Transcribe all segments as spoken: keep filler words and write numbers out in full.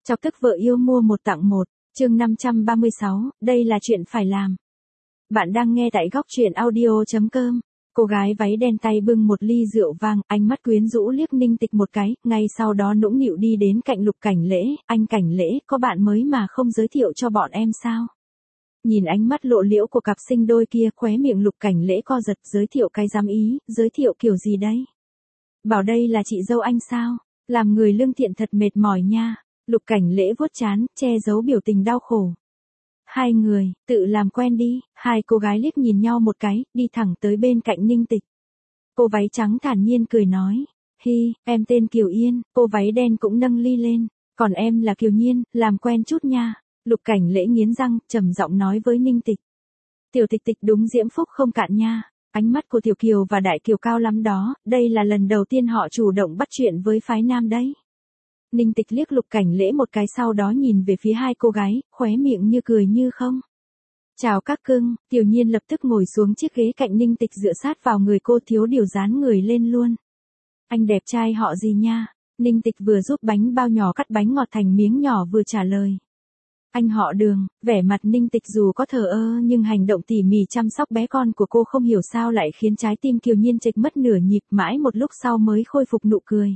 Chọc tức vợ yêu mua một tặng một, chương năm trăm ba mươi sáu, đây là chuyện phải làm. Bạn đang nghe tại góc truyện audio chấm com. Cô gái váy đen tay bưng một ly rượu vang, ánh mắt quyến rũ liếc Ninh Tịch một cái, ngay sau đó nũng nịu đi đến cạnh Lục Cảnh Lễ, anh Cảnh Lễ, có bạn mới mà không giới thiệu cho bọn em sao? Nhìn ánh mắt lộ liễu của cặp sinh đôi kia, khóe miệng Lục Cảnh Lễ co giật, giới thiệu cái dám ý, giới thiệu kiểu gì đấy? Bảo đây là chị dâu anh sao? Làm người lương thiện thật mệt mỏi nha. Lục Cảnh Lễ vuốt trán, che giấu biểu tình đau khổ. Hai người, tự làm quen đi, hai cô gái liếc nhìn nhau một cái, đi thẳng tới bên cạnh Ninh Tịch. Cô váy trắng thản nhiên cười nói, hi, em tên Kiều Yên, cô váy đen cũng nâng ly lên, còn em là Kiều Nhiên, làm quen chút nha. Lục Cảnh Lễ nghiến răng, trầm giọng nói với Ninh Tịch. Tiểu Tịch Tịch đúng diễm phúc không cạn nha, ánh mắt của Tiểu Kiều và Đại Kiều cao lắm đó, đây là lần đầu tiên họ chủ động bắt chuyện với phái nam đấy. Ninh Tịch liếc Lục Cảnh Lễ một cái, sau đó nhìn về phía hai cô gái, khóe miệng như cười như không. Chào các cưng, Tiểu Nhiên lập tức ngồi xuống chiếc ghế cạnh Ninh Tịch, dựa sát vào người cô, thiếu điều dán người lên luôn. Anh đẹp trai họ gì nha? Ninh Tịch vừa giúp bánh bao nhỏ cắt bánh ngọt thành miếng nhỏ vừa trả lời. Anh họ Đường. Vẻ mặt Ninh Tịch dù có thờ ơ nhưng hành động tỉ mỉ chăm sóc bé con của cô không hiểu sao lại khiến trái tim Kiều Nhiên chệch mất nửa nhịp, mãi một lúc sau mới khôi phục nụ cười.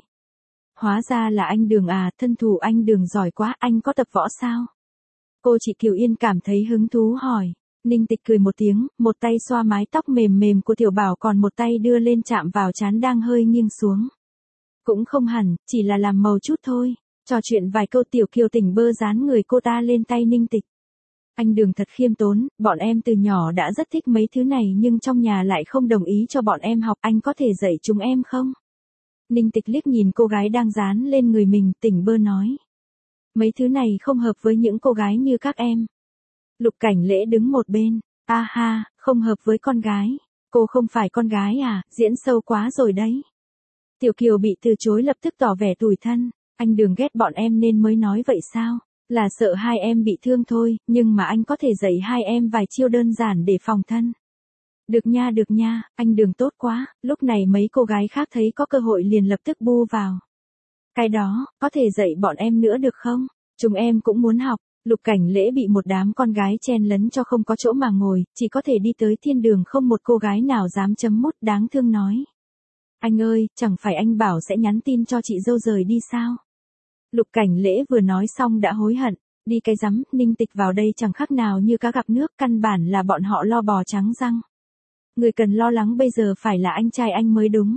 Hóa ra là anh Đường à, thân thủ anh Đường giỏi quá, anh có tập võ sao? Cô chị Kiều Yên cảm thấy hứng thú hỏi. Ninh Tịch cười một tiếng, một tay xoa mái tóc mềm mềm của Tiểu Bảo, còn một tay đưa lên chạm vào trán đang hơi nghiêng xuống. Cũng không hẳn, chỉ là làm màu chút thôi. Trò chuyện vài câu, Tiểu Kiều tỉnh bơ dán người cô ta lên tay Ninh Tịch. Anh Đường thật khiêm tốn, bọn em từ nhỏ đã rất thích mấy thứ này nhưng trong nhà lại không đồng ý cho bọn em học, anh có thể dạy chúng em không? Ninh Tịch liếc nhìn cô gái đang dán lên người mình, tỉnh bơ nói. Mấy thứ này không hợp với những cô gái như các em. Lục Cảnh Lễ đứng một bên. A ha, không hợp với con gái. Cô không phải con gái à, diễn sâu quá rồi đấy. Tiểu Kiều bị từ chối lập tức tỏ vẻ tủi thân. Anh Đường ghét bọn em nên mới nói vậy sao? Là sợ hai em bị thương thôi, nhưng mà anh có thể dạy hai em vài chiêu đơn giản để phòng thân. Được nha được nha, anh Đường tốt quá. Lúc này mấy cô gái khác thấy có cơ hội liền lập tức bu vào. Cái đó, có thể dạy bọn em nữa được không? Chúng em cũng muốn học. Lục Cảnh Lễ bị một đám con gái chen lấn cho không có chỗ mà ngồi, chỉ có thể đi tới thiên đường, không một cô gái nào dám chấm mút, đáng thương nói. Anh ơi, chẳng phải anh bảo sẽ nhắn tin cho chị dâu rời đi sao? Lục Cảnh Lễ vừa nói xong đã hối hận. Đi cái rắm, Ninh Tịch vào đây chẳng khác nào như cá gặp nước, căn bản là bọn họ lo bò trắng răng. Người cần lo lắng bây giờ phải là anh trai anh mới đúng.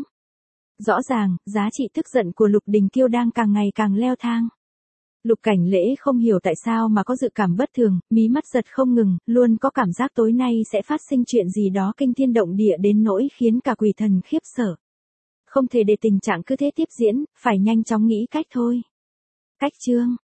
Rõ ràng, giá trị tức giận của Lục Đình Kiêu đang càng ngày càng leo thang. Lục Cảnh Lễ không hiểu tại sao mà có dự cảm bất thường, mí mắt giật không ngừng, luôn có cảm giác tối nay sẽ phát sinh chuyện gì đó kinh thiên động địa đến nỗi khiến cả quỷ thần khiếp sợ. Không thể để tình trạng cứ thế tiếp diễn, phải nhanh chóng nghĩ cách thôi. Cách chương.